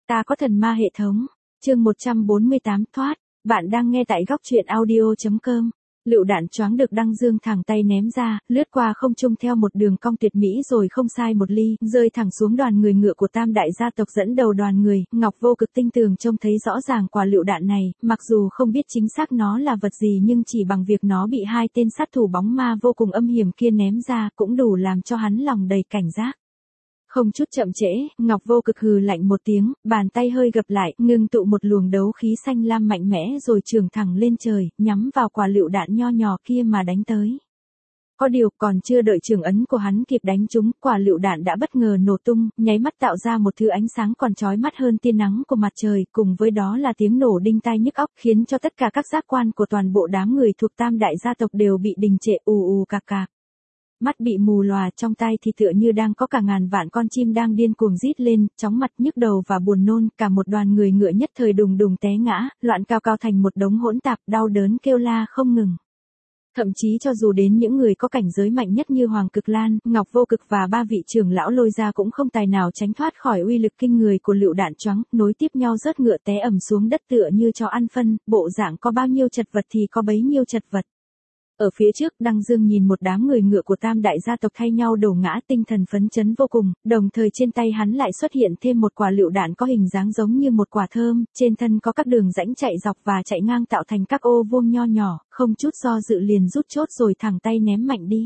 Ta có thần ma hệ thống. Chương 148 thoát. Bạn đang nghe tại góc truyện audio.com. Lựu đạn choáng được Đăng Dương thẳng tay ném ra, lướt qua không trung theo một đường cong tuyệt mỹ rồi không sai một ly, rơi thẳng xuống đoàn người ngựa của Tam đại gia tộc dẫn đầu đoàn người. Ngọc Vô Cực tinh tường trông thấy rõ ràng quả lựu đạn này, mặc dù không biết chính xác nó là vật gì nhưng chỉ bằng việc nó bị hai tên sát thủ bóng ma vô cùng âm hiểm kia ném ra cũng đủ làm cho hắn lòng đầy cảnh giác. Không chút chậm trễ, Ngọc Vô Cực hừ lạnh một tiếng, bàn tay hơi gập lại, ngưng tụ một luồng đấu khí xanh lam mạnh mẽ rồi chưởng thẳng lên trời, nhắm vào quả lựu đạn nho nhỏ kia mà đánh tới. Có điều, còn chưa đợi trường ấn của hắn kịp đánh trúng, quả lựu đạn đã bất ngờ nổ tung, nháy mắt tạo ra một thứ ánh sáng còn chói mắt hơn tia nắng của mặt trời, cùng với đó là tiếng nổ đinh tai nhức óc, khiến cho tất cả các giác quan của toàn bộ đám người thuộc Tam đại gia tộc đều bị đình trệ ù ù cạc cạc. Mắt bị mù lòa, trong tai thì tựa như đang có cả ngàn vạn con chim đang điên cuồng rít lên, chóng mặt nhức đầu và buồn nôn, cả một đoàn người ngựa nhất thời đùng đùng té ngã, loạn cao cao thành một đống hỗn tạp, đau đớn kêu la không ngừng. Thậm chí cho dù đến những người có cảnh giới mạnh nhất như Hoàng Cực Lan, Ngọc Vô Cực và ba vị trưởng lão lôi ra cũng không tài nào tránh thoát khỏi uy lực kinh người của lựu đạn choáng, nối tiếp nhau rớt ngựa té ầm xuống đất tựa như chó ăn phân, bộ dạng có bao nhiêu chật vật thì có bấy nhiêu chật vật. Ở phía trước, Đăng Dương nhìn một đám người ngựa của Tam đại gia tộc thay nhau đổ ngã, tinh thần phấn chấn vô cùng, đồng thời trên tay hắn lại xuất hiện thêm một quả lựu đạn có hình dáng giống như một quả thơm, trên thân có các đường rãnh chạy dọc và chạy ngang tạo thành các ô vuông nho nhỏ, không chút do dự liền rút chốt rồi thẳng tay ném mạnh đi.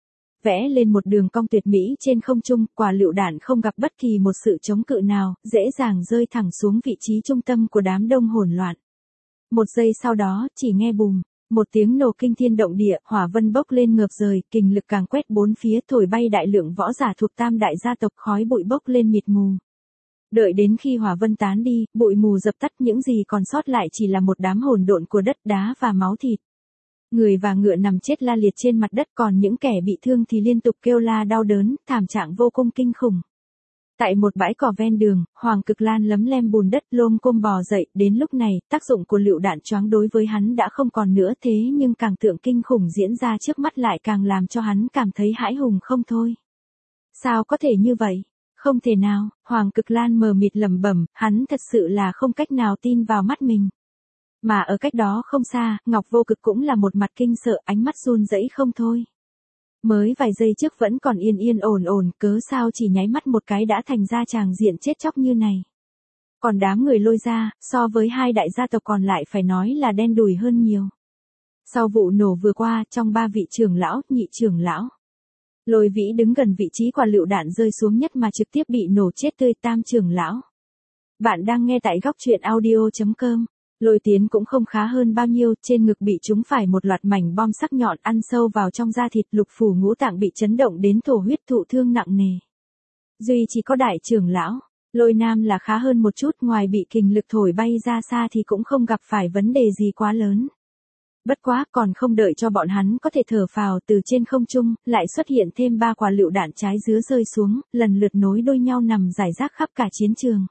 Vẽ lên một đường cong tuyệt mỹ trên không trung, quả lựu đạn không gặp bất kỳ một sự chống cự nào, dễ dàng rơi thẳng xuống vị trí trung tâm của đám đông hỗn loạn. Một giây sau đó, chỉ nghe bùm. Một tiếng nổ kinh thiên động địa, hỏa vân bốc lên ngập trời, kình lực càng quét bốn phía thổi bay đại lượng võ giả thuộc Tam đại gia tộc, khói bụi bốc lên mịt mù. Đợi đến khi hỏa vân tán đi, bụi mù dập tắt, những gì còn sót lại chỉ là một đám hỗn độn của đất đá và máu thịt. Người và ngựa nằm chết la liệt trên mặt đất, còn những kẻ bị thương thì liên tục kêu la đau đớn, thảm trạng vô cùng kinh khủng. Tại một bãi cỏ ven đường, Hoàng Cực Lan lấm lem bùn đất lôm côm bò dậy, đến lúc này, tác dụng của lựu đạn choáng đối với hắn đã không còn nữa, thế nhưng càng tượng kinh khủng diễn ra trước mắt lại càng làm cho hắn cảm thấy hãi hùng không thôi. Sao có thể như vậy? Không thể nào, Hoàng Cực Lan mờ mịt lẩm bẩm, hắn thật sự là không cách nào tin vào mắt mình. Mà ở cách đó không xa, Ngọc Vô Cực cũng là một mặt kinh sợ, ánh mắt run rẩy không thôi. Mới vài giây trước vẫn còn yên yên ổn ổn, cớ sao chỉ nháy mắt một cái đã thành ra tràng diện chết chóc như này. Còn đám người lôi ra, so với hai đại gia tộc còn lại phải nói là đen đủi hơn nhiều. Sau vụ nổ vừa qua, trong ba vị trưởng lão, nhị trưởng lão, Lôi Vĩ đứng gần vị trí quả lựu đạn rơi xuống nhất mà trực tiếp bị nổ chết tươi, tam trưởng lão. Bạn đang nghe tại góc truyện audio.com. Lôi Tiến cũng không khá hơn bao nhiêu, trên ngực bị trúng phải một loạt mảnh bom sắc nhọn ăn sâu vào trong da thịt, lục phủ ngũ tạng bị chấn động đến thổ huyết, thụ thương nặng nề. Duy chỉ có đại trưởng lão, Lôi Nam là khá hơn một chút, ngoài bị kình lực thổi bay ra xa thì cũng không gặp phải vấn đề gì quá lớn. Bất quá, còn không đợi cho bọn hắn có thể thở phào, từ trên không trung lại xuất hiện thêm 3 quả lựu đạn trái dứa rơi xuống, lần lượt nối đuôi nhau nằm rải rác khắp cả chiến trường.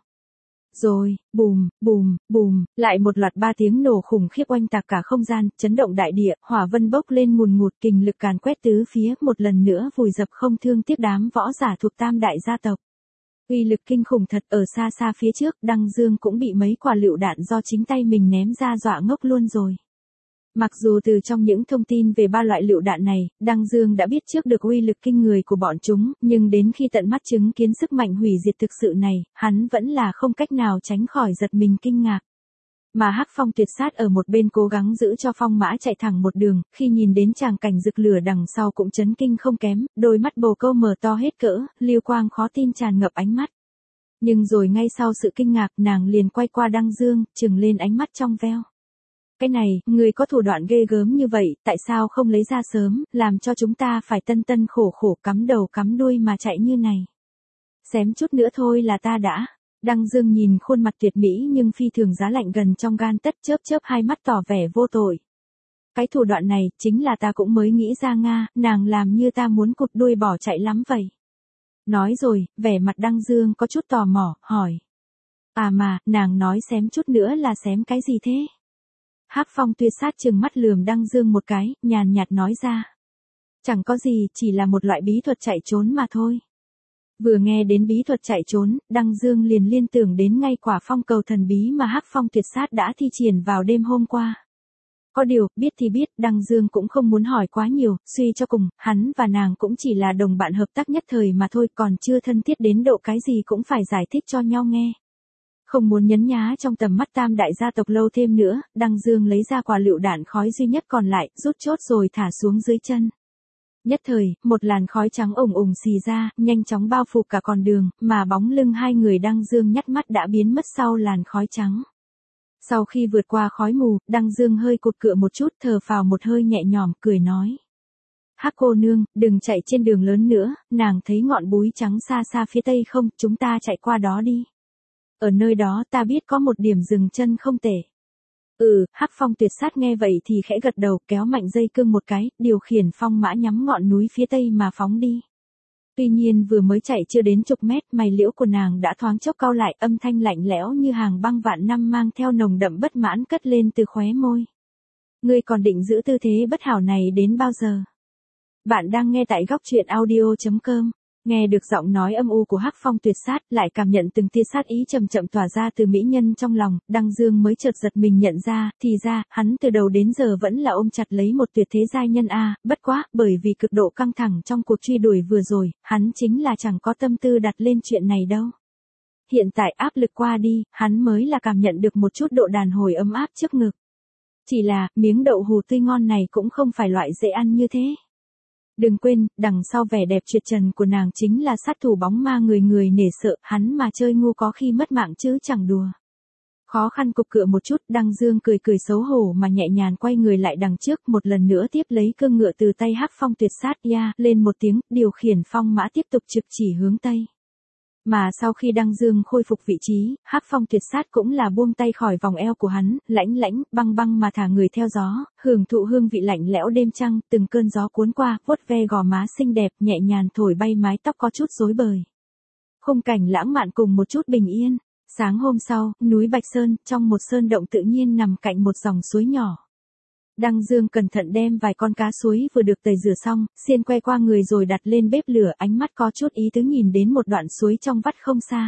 Rồi, bùm, bùm, bùm, lại một loạt 3 tiếng nổ khủng khiếp oanh tạc cả không gian, chấn động đại địa, hỏa vân bốc lên ngùn ngụt, kình lực càn quét tứ phía, một lần nữa vùi dập không thương tiếc đám võ giả thuộc Tam đại gia tộc. Uy lực kinh khủng thật, ở xa xa phía trước, Đăng Dương cũng bị mấy quả lựu đạn do chính tay mình ném ra dọa ngốc luôn rồi. Mặc dù từ trong những thông tin về 3 loại lựu đạn này, Đăng Dương đã biết trước được uy lực kinh người của bọn chúng, nhưng đến khi tận mắt chứng kiến sức mạnh hủy diệt thực sự này, hắn vẫn là không cách nào tránh khỏi giật mình kinh ngạc. Mà Hắc Phong Tuyệt Sát ở một bên cố gắng giữ cho phong mã chạy thẳng một đường, khi nhìn đến tràng cảnh rực lửa đằng sau cũng chấn kinh không kém, đôi mắt bồ câu mở to hết cỡ, lưu quang khó tin tràn ngập ánh mắt. Nhưng rồi ngay sau sự kinh ngạc, nàng liền quay qua Đăng Dương, trừng lên ánh mắt trong veo. Cái này, người có thủ đoạn ghê gớm như vậy, tại sao không lấy ra sớm, làm cho chúng ta phải tân tân khổ khổ cắm đầu cắm đuôi mà chạy như này. Xém chút nữa thôi là ta đã. Đăng Dương nhìn khuôn mặt tuyệt mỹ nhưng phi thường giá lạnh gần trong gan tất, chớp chớp hai mắt tỏ vẻ vô tội. Cái thủ đoạn này, chính là ta cũng mới nghĩ ra Nga, nàng làm như ta muốn cụt đuôi bỏ chạy lắm vậy. Nói rồi, vẻ mặt Đăng Dương có chút tò mò, hỏi. À mà, nàng nói xém chút nữa là xém cái gì thế? Hắc Phong Tuyệt Sát trừng mắt lườm Đăng Dương một cái, nhàn nhạt nói ra. Chẳng có gì, chỉ là một loại bí thuật chạy trốn mà thôi. Vừa nghe đến bí thuật chạy trốn, Đăng Dương liền liên tưởng đến ngay quả phong cầu thần bí mà Hắc Phong Tuyệt Sát đã thi triển vào đêm hôm qua. Có điều, biết thì biết, Đăng Dương cũng không muốn hỏi quá nhiều, suy cho cùng, hắn và nàng cũng chỉ là đồng bạn hợp tác nhất thời mà thôi, còn chưa thân thiết đến độ cái gì cũng phải giải thích cho nhau nghe. Không muốn nhấn nhá trong tầm mắt tam đại gia tộc lâu thêm nữa, Đăng Dương lấy ra quả lựu đạn khói duy nhất còn lại, rút chốt rồi thả xuống dưới chân. Nhất thời, một làn khói trắng ủng ủng xì ra, nhanh chóng bao phủ cả con đường, mà bóng lưng hai người Đăng Dương nhắt mắt đã biến mất sau làn khói trắng. Sau khi vượt qua khói mù, Đăng Dương hơi cụt cựa một chút, thở phào một hơi nhẹ nhõm, cười nói. Hắc cô nương, đừng chạy trên đường lớn nữa, nàng thấy ngọn búi trắng xa xa phía tây không, chúng ta chạy qua đó đi. Ở nơi đó ta biết có một điểm dừng chân không tệ. Hắc Phong Tuyệt Sát nghe vậy thì khẽ gật đầu, kéo mạnh dây cương một cái, điều khiển phong mã nhắm ngọn núi phía tây mà phóng đi. Tuy nhiên vừa mới chạy chưa đến chục mét, mày liễu của nàng đã thoáng chốc cau lại, âm thanh lạnh lẽo như hàng băng vạn năm mang theo nồng đậm bất mãn cất lên từ khóe môi. Ngươi còn định giữ tư thế bất hảo này đến bao giờ? Bạn đang nghe tại góc truyện audio.com. Nghe được giọng nói âm u của Hắc Phong Tuyệt Sát, lại cảm nhận từng tia sát ý chậm chậm tỏa ra từ mỹ nhân trong lòng, Đăng Dương mới chợt giật mình nhận ra, thì ra, hắn từ đầu đến giờ vẫn là ôm chặt lấy một tuyệt thế giai nhân a, bất quá, bởi vì cực độ căng thẳng trong cuộc truy đuổi vừa rồi, hắn chính là chẳng có tâm tư đặt lên chuyện này đâu. Hiện tại áp lực qua đi, hắn mới là cảm nhận được một chút độ đàn hồi ấm áp trước ngực. Chỉ là, miếng đậu hù tươi ngon này cũng không phải loại dễ ăn như thế. Đừng quên, đằng sau vẻ đẹp tuyệt trần của nàng chính là sát thủ bóng ma người người nể sợ, hắn mà chơi ngu có khi mất mạng chứ chẳng đùa. Khó khăn cục cựa một chút, Đăng Dương cười cười xấu hổ mà nhẹ nhàng quay người lại đằng trước, một lần nữa tiếp lấy cương ngựa từ tay Hắc Phong Tuyệt Sát lên một tiếng, điều khiển phong mã tiếp tục trực chỉ hướng tây. Mà sau khi Đăng Dương khôi phục vị trí, Hắc Phong Tuyệt Sát cũng là buông tay khỏi vòng eo của hắn, lãnh lãnh, băng băng mà thả người theo gió, hưởng thụ hương vị lạnh lẽo đêm trăng, từng cơn gió cuốn qua, vuốt ve gò má xinh đẹp, nhẹ nhàng thổi bay mái tóc có chút rối bời. Khung cảnh lãng mạn cùng một chút bình yên. Sáng hôm sau, núi Bạch Sơn, trong một sơn động tự nhiên nằm cạnh một dòng suối nhỏ. Đăng Dương cẩn thận đem vài con cá suối vừa được tẩy rửa xong, xiên que qua người rồi đặt lên bếp lửa, ánh mắt có chút ý tứ nhìn đến một đoạn suối trong vắt không xa.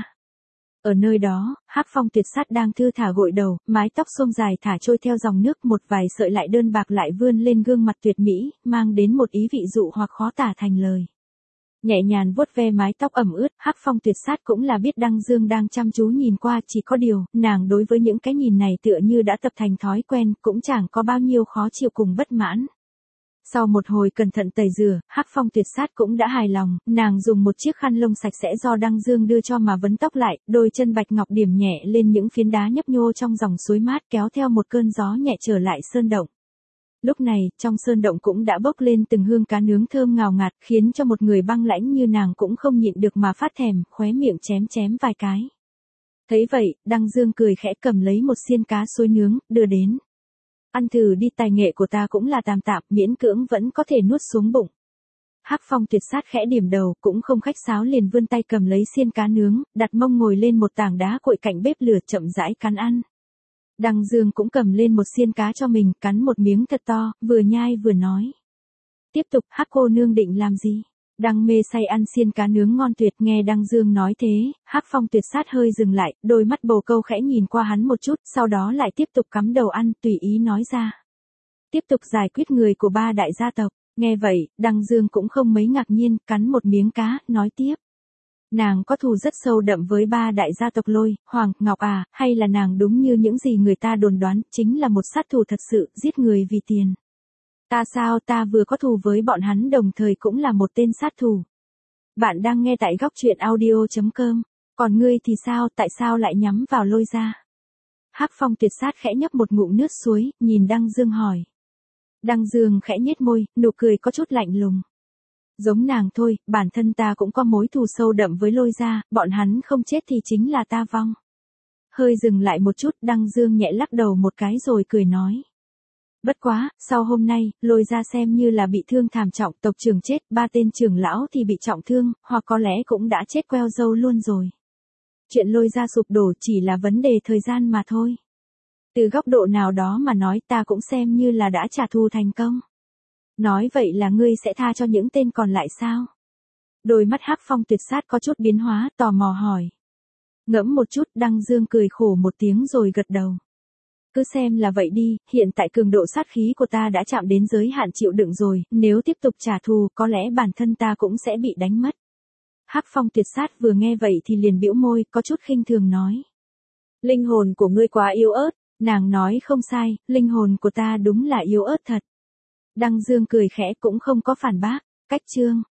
Ở nơi đó, Hắc Phong Tuyệt Sát đang thư thả gội đầu, mái tóc xông dài thả trôi theo dòng nước, một vài sợi lại đơn bạc lại vươn lên gương mặt tuyệt mỹ, mang đến một ý vị dụ hoặc khó tả thành lời. Nhẹ nhàng vuốt ve mái tóc ẩm ướt, Hắc Phong Tuyệt Sát cũng là biết Đăng Dương đang chăm chú nhìn qua, chỉ có điều, nàng đối với những cái nhìn này tựa như đã tập thành thói quen, cũng chẳng có bao nhiêu khó chịu cùng bất mãn. Sau một hồi cẩn thận tẩy rửa, Hắc Phong Tuyệt Sát cũng đã hài lòng, nàng dùng một chiếc khăn lông sạch sẽ do Đăng Dương đưa cho mà vấn tóc lại, đôi chân bạch ngọc điểm nhẹ lên những phiến đá nhấp nhô trong dòng suối mát, kéo theo một cơn gió nhẹ trở lại sơn động. Lúc này, trong sơn động cũng đã bốc lên từng hương cá nướng thơm ngào ngạt, khiến cho một người băng lãnh như nàng cũng không nhịn được mà phát thèm, khóe miệng chém chém vài cái. Thấy vậy, Đăng Dương cười khẽ cầm lấy một xiên cá xôi nướng, đưa đến. Ăn thử đi, tài nghệ của ta cũng là tạm tạm, miễn cưỡng vẫn có thể nuốt xuống bụng. Hắc Phong Tuyệt Sát khẽ điểm đầu, cũng không khách sáo liền vươn tay cầm lấy xiên cá nướng, đặt mông ngồi lên một tảng đá cội cạnh bếp lửa chậm rãi cắn ăn. Đăng Dương cũng cầm lên một xiên cá cho mình, cắn một miếng thật to, vừa nhai vừa nói. Tiếp tục, Hắc cô nương định làm gì? Đăng mê say ăn xiên cá nướng ngon tuyệt, nghe Đăng Dương nói thế, Hắc Phong Tuyệt Sát hơi dừng lại, đôi mắt bồ câu khẽ nhìn qua hắn một chút, sau đó lại tiếp tục cắm đầu ăn, tùy ý nói ra. Tiếp tục giải quyết người của ba đại gia tộc. Nghe vậy, Đăng Dương cũng không mấy ngạc nhiên, cắn một miếng cá, nói tiếp. Nàng có thù rất sâu đậm với ba đại gia tộc Lôi, Hoàng, Ngọc à, hay là nàng đúng như những gì người ta đồn đoán, chính là một sát thủ thật sự, giết người vì tiền. Ta sao, ta vừa có thù với bọn hắn đồng thời cũng là một tên sát thủ. Bạn đang nghe tại góc truyện audio.com, còn ngươi thì sao, tại sao lại nhắm vào Lôi gia? Hắc Phong Tuyệt Sát khẽ nhấp một ngụm nước suối, nhìn Đăng Dương hỏi. Đăng Dương khẽ nhếch môi, nụ cười có chút lạnh lùng. Giống nàng thôi, bản thân ta cũng có mối thù sâu đậm với Lôi gia, bọn hắn không chết thì chính là ta vong. Hơi dừng lại một chút, Đăng Dương nhẹ lắc đầu một cái rồi cười nói. Bất quá, sau hôm nay, Lôi gia xem như là bị thương thảm trọng, tộc trưởng chết, ba tên trưởng lão thì bị trọng thương, hoặc có lẽ cũng đã chết queo râu luôn rồi. Chuyện Lôi gia sụp đổ chỉ là vấn đề thời gian mà thôi. Từ góc độ nào đó mà nói, ta cũng xem như là đã trả thù thành công. Nói vậy là ngươi sẽ tha cho những tên còn lại sao? Đôi mắt Hắc Phong Tuyệt Sát có chút biến hóa, tò mò hỏi. Ngẫm một chút, Đăng Dương cười khổ một tiếng rồi gật đầu. Cứ xem là vậy đi, hiện tại cường độ sát khí của ta đã chạm đến giới hạn chịu đựng rồi, nếu tiếp tục trả thù, có lẽ bản thân ta cũng sẽ bị đánh mất. Hắc Phong Tuyệt Sát vừa nghe vậy thì liền bĩu môi, có chút khinh thường nói. Linh hồn của ngươi quá yếu ớt, nàng nói không sai, linh hồn của ta đúng là yếu ớt thật. Đăng Dương cười khẽ cũng không có phản bác, cách chương.